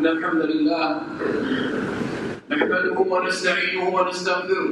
الحمد لله نحمده ونستعينه ونستغفره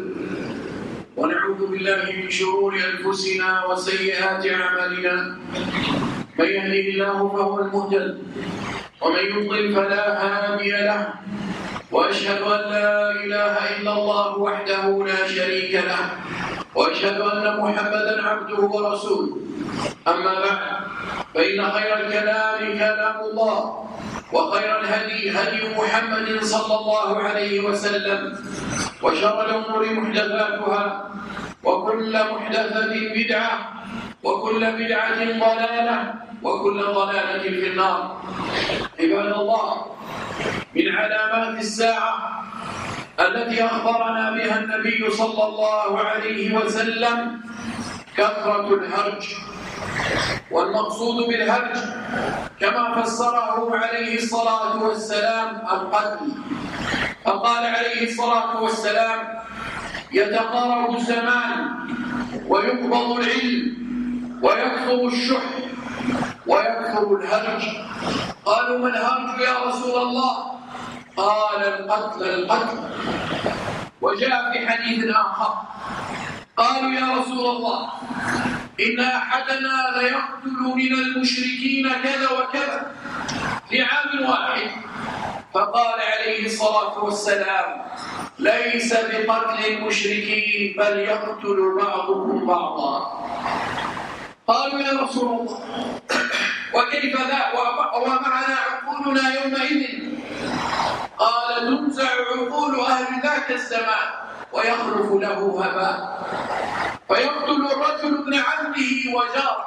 ونعوذ بالله من شرور أنفسنا وسيئات أعمالنا. من يهده الله فهو المهتد ومن يضلل فلا هادي له، وأشهد أن لا إله إلا الله وحده لا شريك له، وأشهد أن محمدًا عبده ورسوله. أما بعد، فإن خير الكلام كلام الله، وخير الهدي هدي محمد صلى الله عليه وسلم، وشر الأمور محدثاتها، وكل محدثة بدعة، وكل بدعة ضلالة، وكل ضلالة في النار. عباد الله، من علامات الساعة التي أخبرنا بها النبي صلى الله عليه وسلم كثرة الهرج، والمقصود بالهرج كما فسره عليه الصلاة والسلام القتل. فقال عليه الصلاة والسلام: يتقارب الزمان ويقبض العلم ويكثر الشح ويكثر الهرج. قالوا: ما الهرج يا رسول الله؟ قال: القتل. وجاء في حديث آخر قالوا: يا رسول الله، إن أحدنا ليقتل من المشركين كذا وكذا في عام واحد. فقال عليه الصلاة والسلام: ليس بقتل المشركين، بل يقتل بعضكم بعضا. قالوا: يا رسول الله، وكيف ذا ومعنا عقولنا يومئذ؟ قال: تنزع عقول أهل ذاك الزمان ويخلف له هباء، فيقتل الرجل ابن عمه وجاره.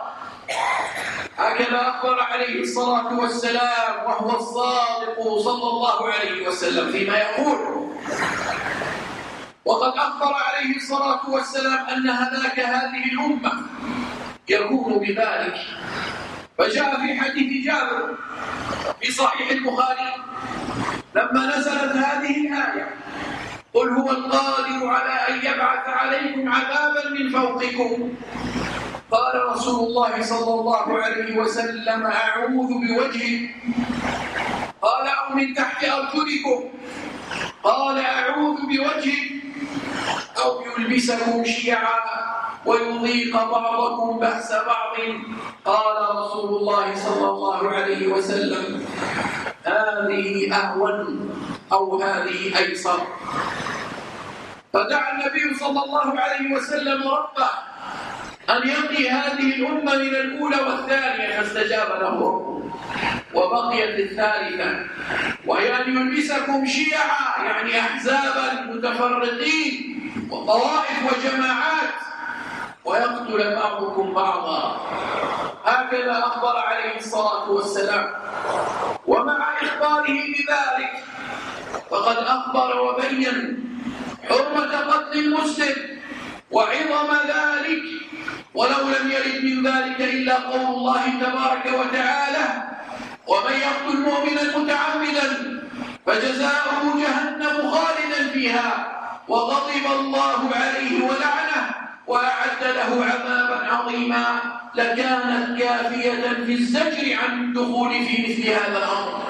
هكذا أخبر عليه الصلاة والسلام، وهو الصادق صلى الله عليه وسلم فيما يقول. وقد أخبر عليه الصلاة والسلام أن هلاك هذه الأمة يكون بذلك. فجاء في حديث جابر في صحيح البخاري لما نزلت هذه الآية: قل هو القادر على أن يبعث عليكم عذابا من فوقكم، قال رسول الله صلى الله عليه وسلم: أعوذ بوجهه. قال: أو من تحت أرجلكم. قال: أعوذ بوجهه. أو يلبسكم شيعا ويضيق بعضكم بأس بعض. قال رسول الله صلى الله عليه وسلم: هذه أهون أو هذه أيسر. فدعا النبي صلى الله عليه وسلم ربه أن يقي هذه الأمة من الأولى والثانية، فاستجاب له ربه. وبقيت الثالثة، وهي أن يلبسكم شيعا، يعني أحزابا متفرقين وطوائف وجماعات، ويقتل بعضكم بعضا. هكذا أخبر عليه الصلاة والسلام. ومع إخباره بذلك فقد أخبر وبين حرمة قتل المسلم وعظم ذلك، ولو لم يرد من ذلك إلا قول الله تبارك وتعالى: ومن يقتل مؤمنا متعمدا فجزاؤه جهنم خالدا فيها وغضب الله عليه ولعنه وأعد له عذابا عظيما. لكانت كافية في الزجر عن الدخول في مثل هذا الأمر.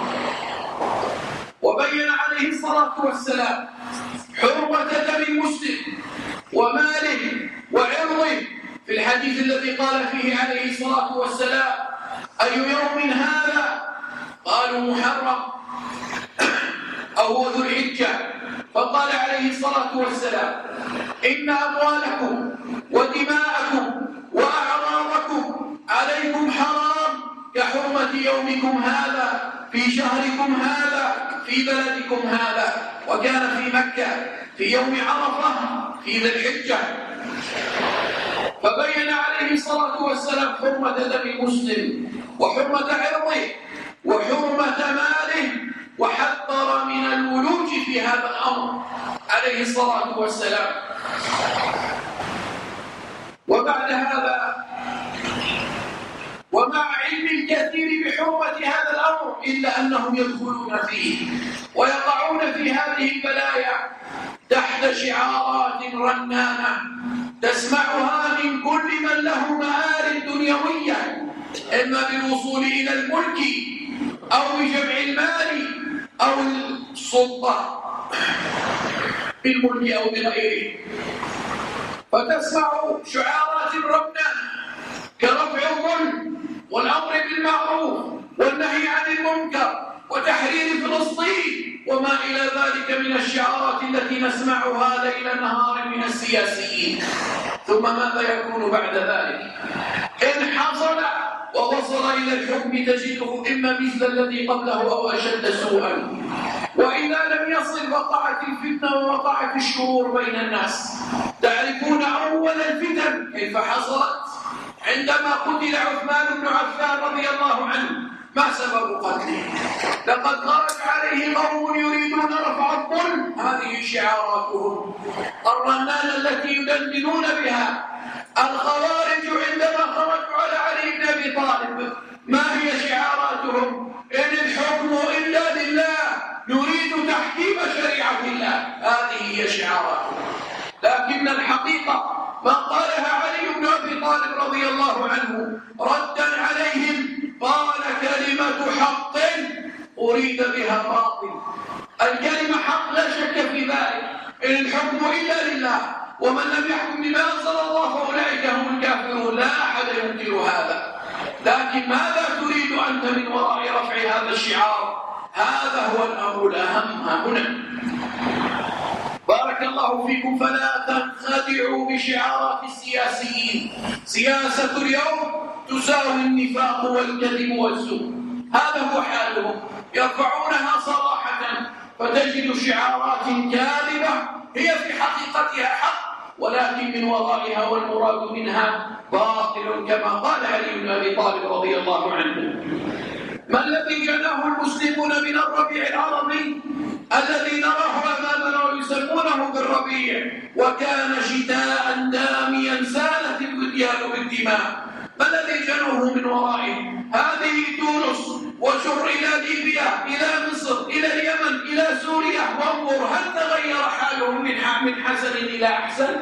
وبين عليه الصلاة والسلام حرمة دم المسلم وماله وعرضه في الحديث الذي قال فيه عليه الصلاة والسلام: أي يوم هذا؟ قالوا: محرم، أو هو ذو الحجة. فقال عليه الصلاة والسلام: إن أموالكم ودماءكم وأعراضكم عليكم حرام كحرمة يومكم هذا في شهركم هذا في بلدكم هذا. وكان في مكة في يوم عرفة في ذي الحجة. فبين عليه الصلاة والسلام حرمة دم المسلم وحرمة عرضه وحرمة ماله، وحذر من الولوج في هذا الأمر عليه الصلاة والسلام. وبعد هذا، ومع علم الكثير بحرمة هذا الأمر، إلا أنهم يدخلون فيه ويقعون في هذه البلايا تحت شعارات رنانة تسمعها من كل من له مآرب دنيوية، إما بالوصول إلى الملك أو بجمع المال أو السلطة بالملك أو بغيره، فتسمع شعارات ربنا كرفع الظلم والأمر بالمعروف والنهي عن المنكر وتحرير فلسطين وما إلى ذلك من الشعارات التي نسمعها ليل نهار من السياسيين. ثم ماذا يكون بعد ذلك؟ إن حصل ووصل إلى الحكم تجده إما مثل الذي قبله أو أشد سوءا، وإذا لم يصل وقعت الفتنة ووقعت الشرور بين الناس. تعرفون أول الفتن كيف حصلت؟ عندما قتل عثمان بن عفان رضي الله عنه، ما سبب قتله؟ لقد خرج عليه قوم يريدون رفع الظلم، هذه شعاراتهم الرنانة التي يدندنون بها. الخوارج عندما خرجوا على علي بن أبي طالب، ما هي شعاراتهم؟ إن الحكم إلا لله، نريد تحكيم شريعة الله، هذه هي شعاراتهم. لكن الحقيقة ما قالها علي بن أبي طالب رضي الله عنه ردا عليهم، قال كلمة حق أريد بها باطل. الكلمة حق لا شك في ذلك، إن الحكم إلا لله، ومن لم يحكم بما أنزل الله فأولئك هم الكافرون، لا أحد ينكر هذا. لكن ماذا تريد أنت من وراء رفع هذا الشعار؟ هذا هو الأمر الأهم هنا. بارك الله فيكم. فلا تنخدعوا بشعارات السياسيين. سياسة اليوم تساوي النفاق والكذب والزور، هذا هو حالهم، يرفعونها صراحة، فتجد شعارات كاذبة هي في حقيقتها حق، ولكن من ورائها والمراد منها باطل، كما قال علي بن أبي طالب رضي الله عنه. ما الذي جناه المسلمون من الربيع العربي الذي نراه أمامنا ويسمونه بالربيع، وكان شتاء داميا سالت الوديان بالدماء؟ ما الذي جنوه من ورائه؟ هذه تونس، وشر إلى ليبيا، إلى مصر، إلى اليمن، إلى سوريا، وانظر هل تغير حالهم من حسن إلى أحسن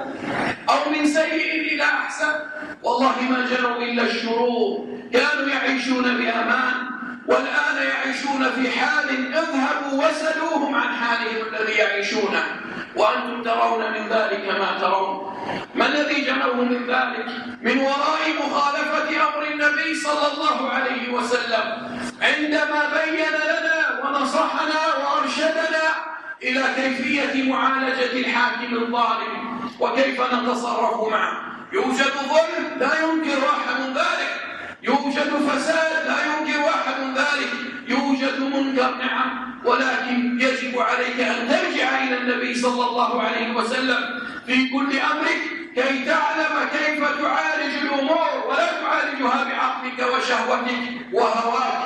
أو من سيء إلى أحسن؟ والله ما جنوا إلا الشرور. كانوا يعيشون بأمان، والآن يعيشون في حال اذهبوا وسلوهم عن حالهم الذي يعيشونه، وأنتم ترون من ذلك ما ترون. ما الذي جنوه من ذلك؟ من وراء مخالفة أمر النبي صلى الله عليه وسلم، عندما بين لنا ونصحنا وأرشدنا إلى كيفية معالجة الحاكم الظالم وكيف نتصرف معه. يوجد ظلم لا ينكر واحد ذلك، يوجد فساد لا ينكر واحد ذلك، يوجد منكر نعم، ولكن يجب عليك أن ترجع إلى النبي صلى الله عليه وسلم في كل أمرك كي تعلم كيف تعالج الأمور، ولا تعالجها بعقلك وشهوتك وهواك.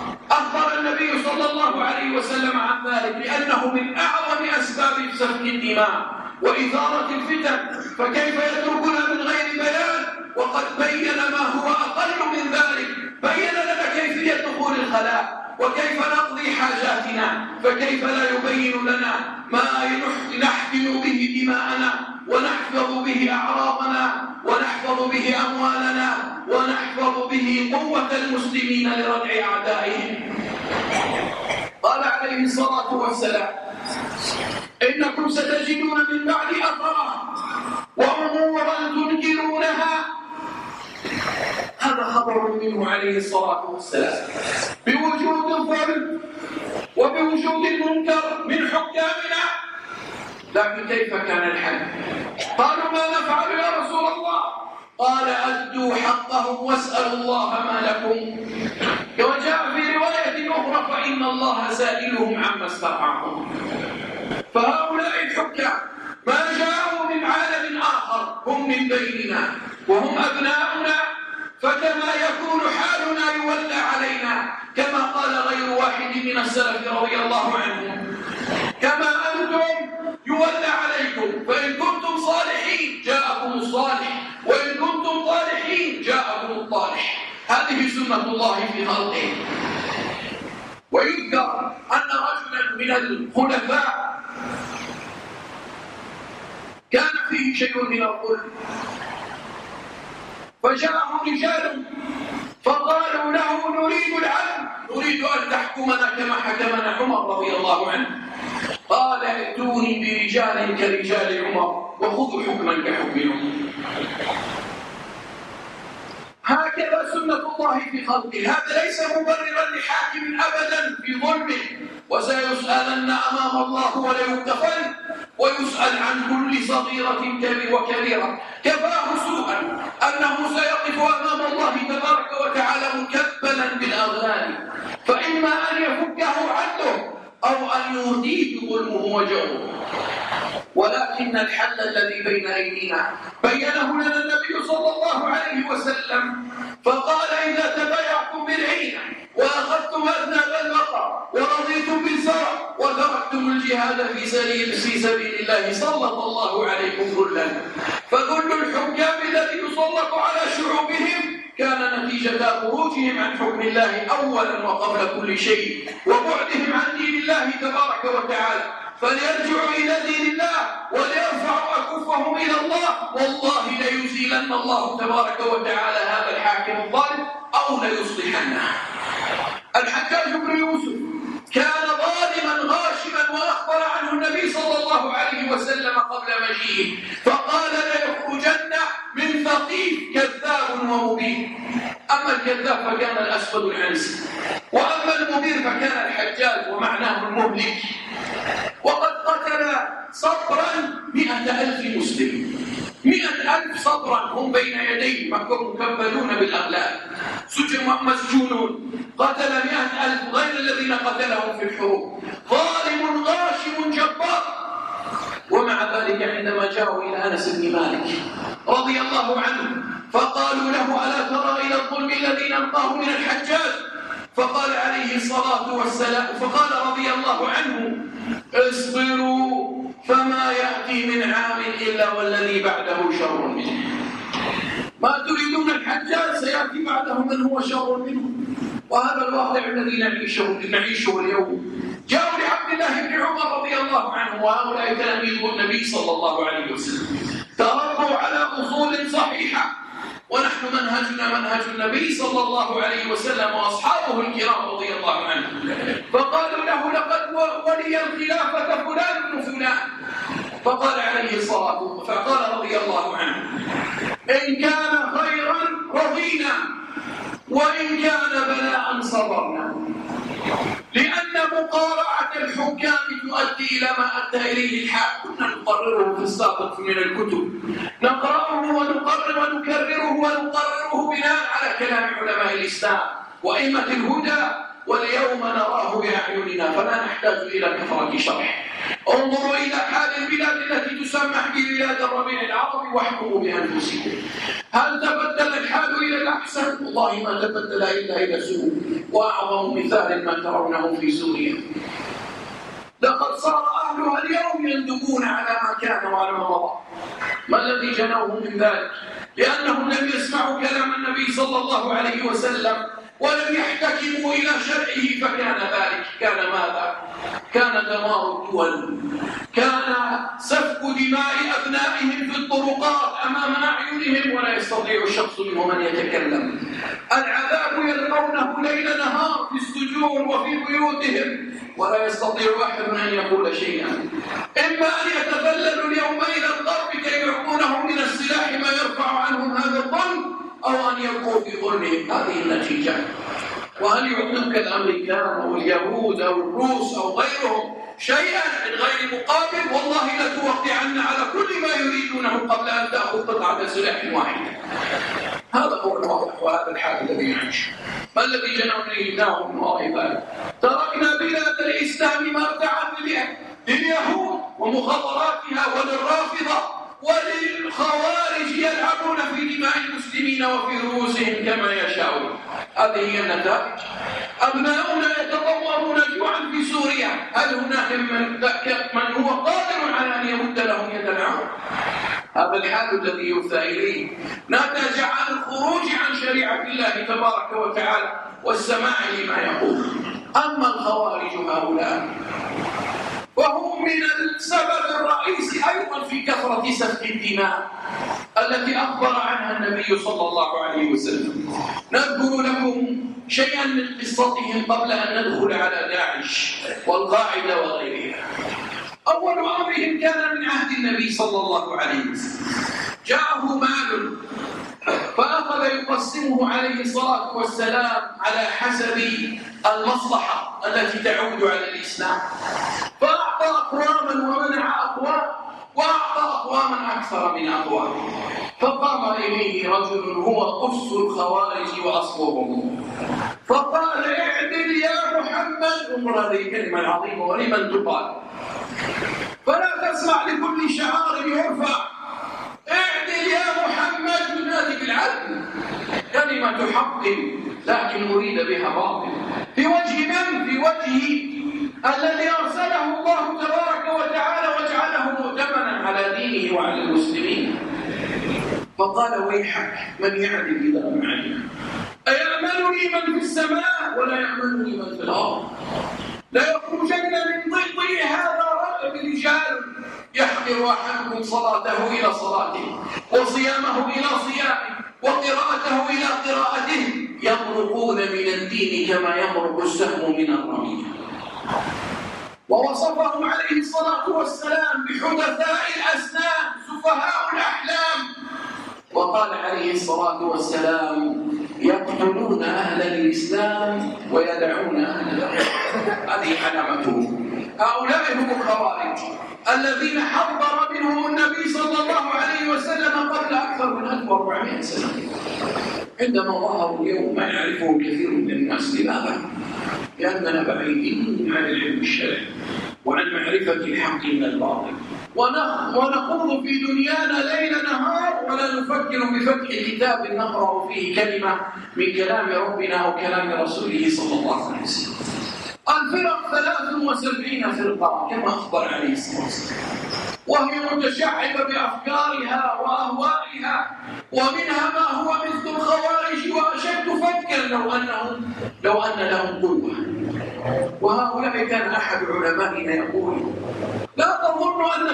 أخبر النبي صلى الله عليه وسلم عن ذلك لأنه من أعظم أسباب سفك الدماء وإثارة الفتن، فكيف يتركنا من غير بيان وقد بين ما هو أقل من ذلك؟ بين لنا كيفية دخول الخلاء وكيف نقضي حاجاتنا، فكيف لا يبين لنا ما نحقن به دماءنا ونحفظ به أعراضنا ونحفظ به أموالنا ونحفظ به قوة المسلمين لردع أعدائهم. قال عليه الصلاة والسلام: إنكم ستجدون من بعد أثرا وأمورا تنكرونها. هذا خبر منه عليه الصلاة والسلام بوجود الظلم وبوجود المنكر من حكامنا. لكن كيف كان الحل؟ قالوا: ما نفعل يا رسول الله؟ قال: أدوا حقهم واسألوا الله ما لكم. وجاء في رواية أخرى: فإن الله سائلهم عما استطاعهم. فهؤلاء الحكام ما جاءوا من عالم آخر، هم من بيننا وهم أبناؤنا، فكما يكون حالنا يولى علينا، كما قال غير واحد من السلف رضي الله عنهم: كما أنتم يولى عليكم، فإن كنتم صالحين جاءكم الصالح، وإن كنتم طالحين جاءكم الطالح. هذه سنة الله في خلقه. ويذكر أن رجلا من الخلفاء كان فيه شيء من الظلم، فجاءه رجال فقالوا له: نريد العدل نريد أن تحكمنا كما حكمنا عمر رضي الله عنه. قال ائتوني برجال كرجال عمر وخذوا حكما كحكم عمر. هكذا سنة الله في خلقه. هذا ليس مبررا لحاكم أبدا في ظلمه، وسيسألن أمام الله وليكتفن ويسأل عن كل صغيرة وكبيرة. كفاه سوءا أنه سيقف أمام الله تبارك وتعالى مكبلا بالأغلال، فإما أن يفكه عنه أو أن يرديه ظلمه وجهه. ولكن الحل الذي بين أيدينا بينه لنا النبي صلى الله عليه وسلم، فقال إذا تبايعتم بالعينة وأخذتم أذناب البقر ورضيتم بالزرع وتركتم الجهاد في سبيل الله سلط الله عليكم ذلا. فذل الحكام الذي يسلط على شعوبهم كان نتيجة خروجهم عن حكم الله أولا وقبل كل شيء، وبعدهم عن دين الله تبارك وتعالى. فليرجعوا إلى دين الله وليرفعوا أكفهم إلى الله، والله ليزيلن الله تبارك وتعالى هذا الحاكم الظالم أو ليصلحنه. الحجاج بن يوسف كان ظالما غاشما، وأخبر عنه النبي صلى الله عليه وسلم قبل مجيئه فقال ليخرجن من ثقيف كذاب ومبين. أما الكذاب فكان الأسود العنسي، وأما المبين فكان الحجاج ومعناه المهلك. وقد قتل صبرا 100,000 مسلم، 100,000 صبرا هم بين يديه مكبلون بالأغلال مسجونون. قتل 100,000 غير الذين قتلهم في الحروب. ظالم غاشم جبار. ومع ذلك عندما جاءوا إلى أنس بن مالك رضي الله عنه فقالوا له ألا ترى إلى الظلم الذي نلقاه من الحجاج؟ فقال عليه الصلاة والسلام، فقال رضي الله عنه اصبروا فما يأتي من عام إلا والذي بعده شر منه. ما تريدون الحجاج سيأتي بعده من هو شر منه. وهذا الواقع الذي نعيشه اليوم. جاءوا لعبد الله بن عمر رضي الله عنه، وهؤلاء تلاميذ النبي صلى الله عليه وسلم تربوا على أصول صحيحة، ونحن منهجنا منهج النبي صلى الله عليه وسلم وأصحابه الكرام رضي الله عنهم. فقالوا له لقد ولي الخلافة فلان بن فلان. فقال عليه الصلاة والسلام، فقال رضي الله عنه إن كان خيرا رضينا وإن كان بلاء صبرنا، لأن مقارعة الحكام تؤدي إلى ما أدى إليه الحال. كنا نقرره في السابق من الكتب، نقرأه ونقرر ونكرره ونقرره بناء على كلام علماء الإسلام وأئمة الهدى، واليوم نراه بأعيننا فلا نحتاج إلى كثرة شرح. انظروا إلى حال البلاد التي تسمح ببلاد الربيع العربي واحكموا بأنفسكم. هل تبدل الحال إلى الأحسن؟ والله ما تبدل إلا إلى سوء. وأعظم مثال ما ترونه في سوريا، لقد صار أهلها اليوم يندبون على ما كان وعلى ما مضى. ما الذي جنوه من ذلك؟ لأنهم لم يسمعوا كلام النبي صلى الله عليه وسلم ولم يحتكموا إلى شرعه، فكان ذلك كان ماذا؟ كان دمار الدول، كان سفك دماء أبنائهم في الطرقات أمام أعينهم ولا يستطيع الشخص منهم أن يتكلم. العذاب يلقونه ليل نهار في السجون وفي بيوتهم ولا يستطيع أحد أن يقول شيئا. إما أن يتذللوا اليوم إلى الضرب كي يعطونهم من السلاح ما يرفع عنهم هذا الظلم، أو أن يبقوا في ظلمهم. هذه النتيجة. وهل يعطيك الأمريكان أو اليهود أو الروس أو غيرهم شيئا من غير مقابل؟ والله لتوقعن على كل ما يريدونه قبل أن تأخذ قطعة سلاح واحدة. هذا هو الواقع وهذا الحال الذي نعيشه. ما الذي جنوناه من وراء ذلك؟ تركنا بلاد الإسلام مرتعا لليهود ومخابراتها وللرافضة وللخوارج يلعبون في دماء المسلمين وفي رؤوسهم كما يشاءون. هذه هي النتائج. أبناؤنا يتطورون جوعا في سوريا، هل هناك من هو قادر على أن يمد لهم يدا عون؟ هذا الحال الذي يوثى إليه نتج عن الخروج عن شريعة الله تبارك وتعالى والسماع لما يقول. أما الخوارج هؤلاء وهم من السبب الرئيسي أيضا في كثرة سفك الدماء التي أخبر عنها النبي صلى الله عليه وسلم. نذكر لكم شيئا من قصتهم قبل أن ندخل على داعش والقاعدة وغيرها. أول أمرهم كان من عهد النبي صلى الله عليه وسلم. جاءه مال فأخذ يقسمه عليه الصلاة والسلام على حسب المصلحة التي تعود على الإسلام، فأعطى أقواما ومنع أقوام، وأعطى أقواما أكثر من أقوام. فقام إليه رجل هو قس الخوارج وأصلهم فقال: اعدل يا محمد. انظر هذه الكلمة العظيمة ولمن تقال، فلا تسمع لكل شعار يرفع. اعدل يا محمد، ينادي بالعدل، كلمة حق لكن أريد بها باطل. في وجه من؟ في وجه الذي أرسله الله تبارك وتعالى وجعله مؤتمنا على دينه وعلى المسلمين. فقال: ويحك، من يعدل إذا لم يعدل؟ أيأمنني من في السماء ولا يأمنني من في الأرض؟ لا يخرجن من ضيقي هذا رجال يحقر أحدكم صلاته إلى صلاته وصيامه إلى صيامه وقراءته إلى قراءته، يمرقون من الدين كما يمرق السهم من الرمية. ووصفهم عليه الصلاة والسلام بحدثاء الأسنان سفهاء الأحلام، وقال عليه الصلاة والسلام: يقتلون أهل الإسلام ويدعون أهل الأرض. هذه علامتهم. هؤلاء هم الخوارج الذين حذر منهم النبي صلى الله عليه وسلم قبل أكثر من 1400 سنة. عندما ظهروا اليوم ما يعرفه كثير من الناس. لماذا؟ لأننا بعيدين عن العلم الشرعي وعن معرفة الحق من الباطل، ونخوض في دنيانا ليل نهار ولا نفكر بفتح كتاب نقرأ فيه كلمة من كلام ربنا أو كلام رسوله صلى الله عليه وسلم. الفرق 73 فرقة كما أخبر عليه الصلاة والسلام، وهي متشعبة بأفكارها وأهوائها، ومنها ما هو مثل الخوارج وأشد فتكا لو أن لهم قوة. وهؤلاء كان أحد علمائنا يقول: لا تظن أن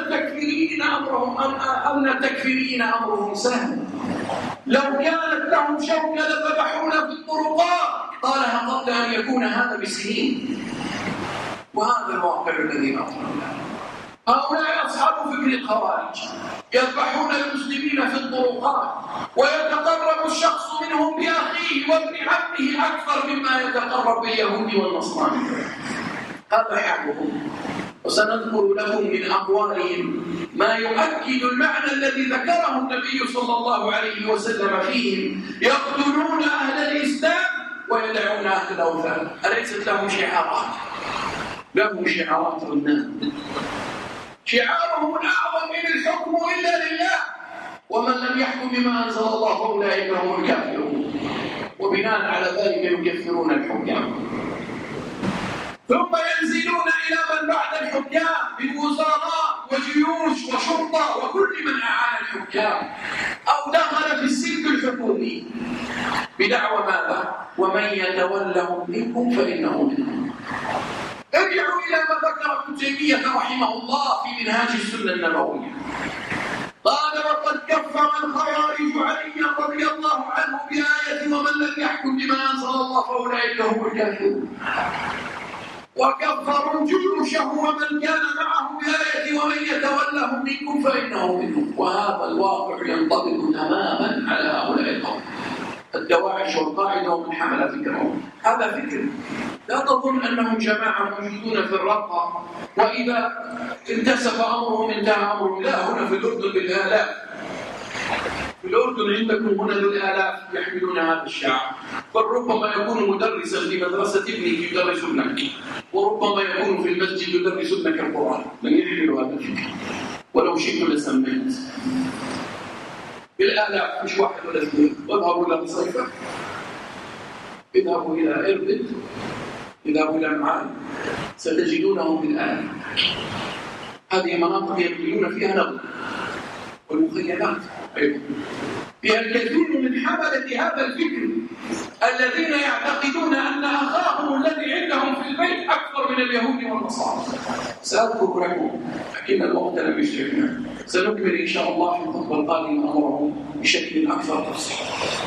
التكفيرين أمرهم سهل، لو كانت لهم شوكة لذبحونا في الطرقات، قالها قبل أن يكون هذا بسنين. وهذا الواقع الذي نظرنا. هؤلاء أصحاب فكر الخوارج يذبحون المسلمين في الطرقات، ويتقرب الشخص منهم بأخيه وابن عمه أكثر مما يتقرب باليهود والنصارى. هذا حالهم. وسنذكر لكم من أقوالهم ما يؤكد المعنى الذي ذكره النبي صلى الله عليه وسلم فيهم: يقتلون أهل الإسلام ويدعون أهل الأوثان. أليست لهم شعارات؟ لهم شعارات النام. شعارهم الأعظم: إن الحكم إلا لله، ومن لم يحكم بما أنزل الله فأولئك هم الكافرون. وبناء على ذلك يكفرون الحكام، ثم ينزلون إلى من بعد الحكام من وزراء وجيوش وشرطة وكل من أعان الحكام أو دخل في السلك الحكومي بدعوى ماذا؟ ومن يتولهم منكم فإنه منهم. ارجعوا إلى ما ذكر ابن تيمية رحمه الله في منهاج السنة النبوية. قال: وقد كفر الخوارج عليا رضي الله عنه بآية: ومن لم يحكم بما أنزل الله فأولئك هم الكافرون. وكفروا جيوشه ومن كان معه بآية: ومن يتولهم منكم فإنه منهم. وهذا الواقع ينطبق تماما على هؤلاء القوم. الدواعش والقاعدة ومن حمل فكرهم. هذا فكر. لا تظن أنهم جماعة موجودون في الرقة وإذا انتسب أمرهم انتهى أمرهم. لا، هنا في الأردن بالآلاف. في الأردن عندكم هنا بالآلاف يحملون هذا الشعار. بل ربما يكون مدرسا في مدرسة ابنك يدرس ابنك، وربما يكون في المسجد يدرس ابنك القرآن. من يحمل هذا الفكر؟ ولو شئت لسميت بالآلاف، مش واحد ولا اثنين. واذهبوا إلى مصيفة، اذهبوا إلى إربد، اذهبوا إلى معان، ستجدونهم بالآلاف. هذه مناطق يبنون فيها نظر والمخيلات أيضا. فيها الكثير من حملة هذا الفكر الذين يعتقدون أن أخاهم الذي عندهم في البيت أكثر من اليهود والنصارى. والنصارى. سأذكر لكم لكن الوقت لم يسعفنا، سنكمل إن شاء الله في الخطبة القادمة أمره بشكل أكثر تفصيل.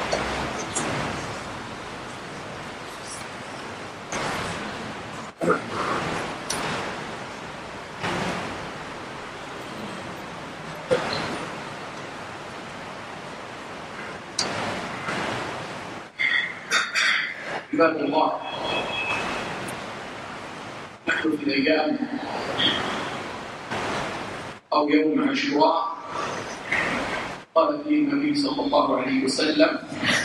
عباد الله، نحن في الأيام أو يوم عاشوراء قال فيه النبي صلى الله عليه وسلم: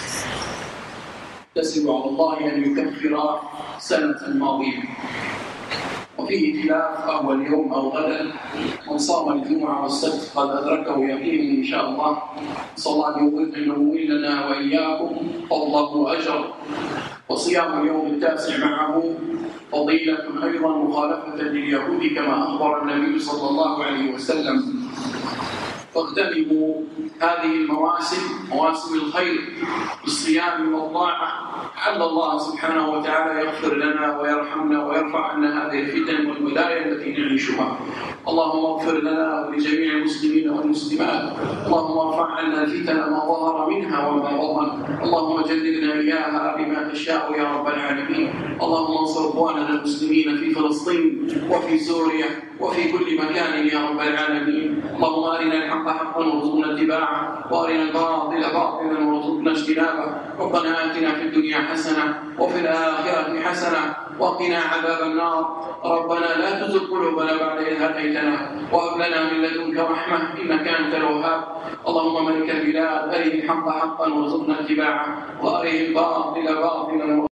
يحتسب على الله أن يكفر سنة ماضية. وفيه خلاف أهو اليوم أو غدا، من صام الجمعة والسبت قد أدركه يقينا إن شاء الله. صلى الله أن يولنا وإياكم فضله أجر، وصيام اليوم التاسع معه فضيلة أيضا مخالفة لليهود كما أخبر النبي صلى الله عليه وسلم. فاغتنموا هذه المواسم، مواسم الخير بالصيام والطاعة، لعل الله سبحانه وتعالى يغفر لنا ويرحمنا ويرفع عنا هذه الفتن والبلايا التي نعيشها. اللهم اغفر لنا ولجميع المسلمين والمسلمات، اللهم ارفع عنا الفتن ما ظهر منها وما بطن، اللهم جنبنا اياها بما تشاء يا رب العالمين. اللهم انصر اخواننا المسلمين في فلسطين وفي سوريا وفي كل مكان يا رب العالمين. اللهم ارنا الحق حقا وارزقنا اتباعه، وارنا الباطل باطلا وارزقنا اجتنابه. ربنا آتنا في الدنيا حسنة وفي الآخرة حسنة وقنا عذاب النار. ربنا لا تزغ قلوبنا بعد إذ هديتنا وهب لنا من لدنك رحمة إنك أنت الوهاب. اللهم ملك البلاد أرنا الحق حقا وارزقنا اتباعه، وأرنا الباطل باطلا